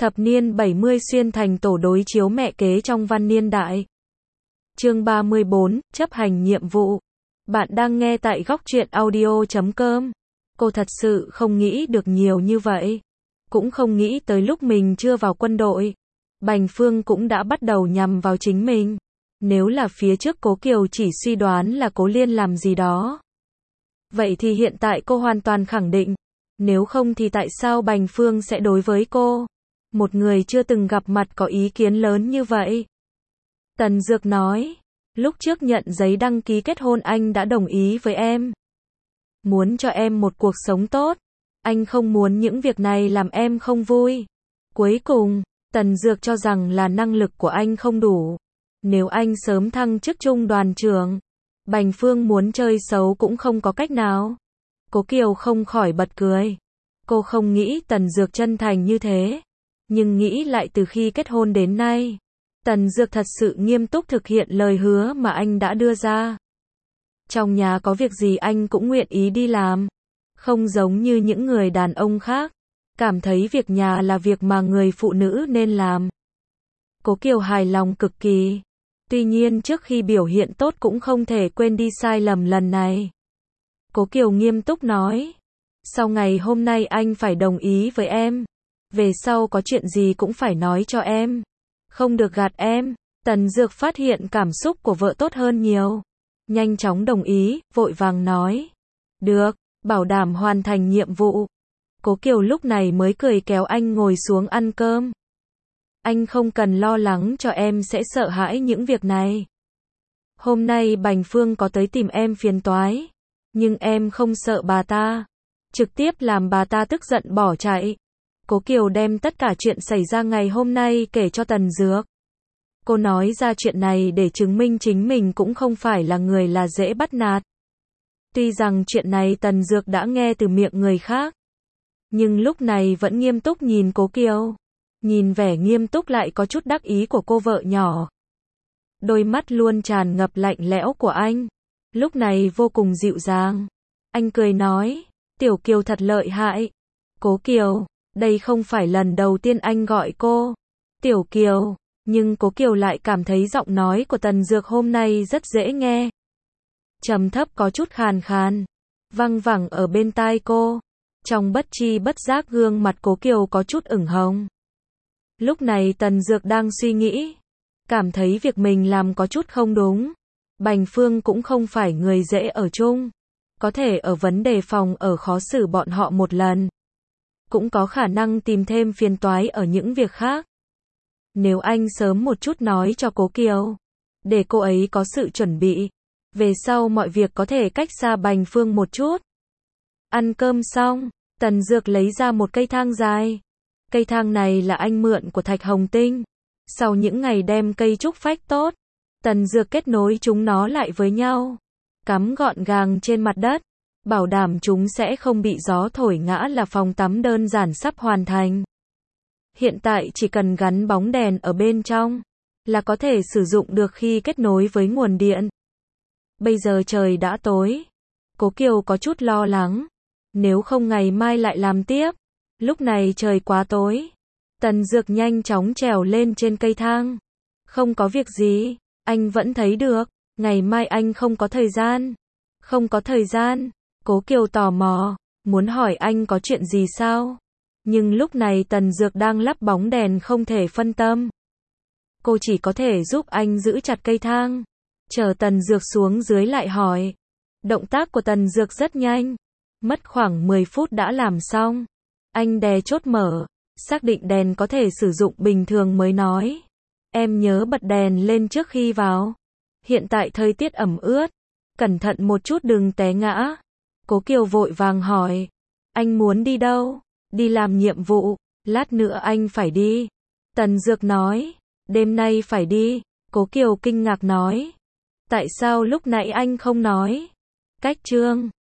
Thập niên 70 xuyên thành tổ đối chiếu mẹ kế trong văn niên đại. Chương 34, chấp hành nhiệm vụ. Bạn đang nghe tại góc truyện audio.com. Cô thật sự không nghĩ được nhiều như vậy. Cũng không nghĩ tới lúc mình chưa vào quân đội, Bành Phương cũng đã bắt đầu nhằm vào chính mình. Nếu là phía trước Cố Kiều chỉ suy đoán là Cố Liên làm gì đó, vậy thì hiện tại cô hoàn toàn khẳng định. Nếu không thì tại sao Bành Phương sẽ đối với cô, một người chưa từng gặp mặt, có ý kiến lớn như vậy? Tần Dược nói, lúc trước nhận giấy đăng ký kết hôn anh đã đồng ý với em. Muốn cho em một cuộc sống tốt. Anh không muốn những việc này làm em không vui. Cuối cùng, Tần Dược cho rằng là năng lực của anh không đủ. Nếu anh sớm thăng chức trung đoàn trưởng, Bành Phương muốn chơi xấu cũng không có cách nào. Cố Kiều không khỏi bật cười. Cô không nghĩ Tần Dược chân thành như thế. Nhưng nghĩ lại từ khi kết hôn đến nay, Tần Dược thật sự nghiêm túc thực hiện lời hứa mà anh đã đưa ra. Trong nhà có việc gì anh cũng nguyện ý đi làm. Không giống như những người đàn ông khác, cảm thấy việc nhà là việc mà người phụ nữ nên làm. Cố Kiều hài lòng cực kỳ. Tuy nhiên trước khi biểu hiện tốt cũng không thể quên đi sai lầm lần này. Cố Kiều nghiêm túc nói, sau ngày hôm nay anh phải đồng ý với em. Về sau có chuyện gì cũng phải nói cho em. Không được gạt em. Tần Dược phát hiện cảm xúc của vợ tốt hơn nhiều. Nhanh chóng đồng ý, vội vàng nói. Được, bảo đảm hoàn thành nhiệm vụ. Cố Kiều lúc này mới cười kéo anh ngồi xuống ăn cơm. Anh không cần lo lắng cho em sẽ sợ hãi những việc này. Hôm nay Bành Phương có tới tìm em phiền toái. Nhưng em không sợ bà ta. Trực tiếp làm bà ta tức giận bỏ chạy. Cố Kiều đem tất cả chuyện xảy ra ngày hôm nay kể cho Tần Dược. Cô nói ra chuyện này để chứng minh chính mình cũng không phải là người là dễ bắt nạt. Tuy rằng chuyện này Tần Dược đã nghe từ miệng người khác, nhưng lúc này vẫn nghiêm túc nhìn Cố Kiều. Nhìn vẻ nghiêm túc lại có chút đắc ý của cô vợ nhỏ. Đôi mắt luôn tràn ngập lạnh lẽo của anh, lúc này vô cùng dịu dàng. Anh cười nói, Tiểu Kiều thật lợi hại. Cố Kiều, đây không phải lần đầu tiên anh gọi cô Tiểu Kiều, nhưng Cố Kiều lại cảm thấy giọng nói của Tần Dược hôm nay rất dễ nghe. Trầm thấp có chút khàn khàn, văng vẳng ở bên tai cô. Trong bất tri bất giác gương mặt Cố Kiều có chút ửng hồng. Lúc này Tần Dược đang suy nghĩ, cảm thấy việc mình làm có chút không đúng. Bành Phương cũng không phải người dễ ở chung. Có thể ở vấn đề phòng ở khó xử bọn họ một lần, cũng có khả năng tìm thêm phiền toái ở những việc khác. Nếu anh sớm một chút nói cho Cố Kiều, để cô ấy có sự chuẩn bị, về sau mọi việc có thể cách xa Bành Phương một chút. Ăn cơm xong, Tần Dược lấy ra một cây thang dài. Cây thang này là anh mượn của Thạch Hồng Tinh. Sau những ngày đem cây trúc phách tốt, Tần Dược kết nối chúng nó lại với nhau, cắm gọn gàng trên mặt đất, bảo đảm chúng sẽ không bị gió thổi ngã là phòng tắm đơn giản sắp hoàn thành. Hiện tại chỉ cần gắn bóng đèn ở bên trong, là có thể sử dụng được khi kết nối với nguồn điện. Bây giờ trời đã tối. Cố Kiều có chút lo lắng. Nếu không ngày mai lại làm tiếp. Lúc này trời quá tối. Tần Dược nhanh chóng trèo lên trên cây thang. Không có việc gì, anh vẫn thấy được. Ngày mai anh không có thời gian. Không có thời gian. Cố Kiều tò mò, muốn hỏi anh có chuyện gì sao? Nhưng lúc này Tần Dược đang lắp bóng đèn không thể phân tâm. Cô chỉ có thể giúp anh giữ chặt cây thang. Chờ Tần Dược xuống dưới lại hỏi. Động tác của Tần Dược rất nhanh. Mất khoảng 10 phút đã làm xong. Anh đè chốt mở, xác định đèn có thể sử dụng bình thường mới nói. Em nhớ bật đèn lên trước khi vào. Hiện tại thời tiết ẩm ướt. Cẩn thận một chút đừng té ngã. Cố Kiều vội vàng hỏi. Anh muốn đi đâu? Đi làm nhiệm vụ. Lát nữa anh phải đi. Tần Dược nói. Đêm nay phải đi. Cố Kiều kinh ngạc nói. Tại sao lúc nãy anh không nói? Cách chương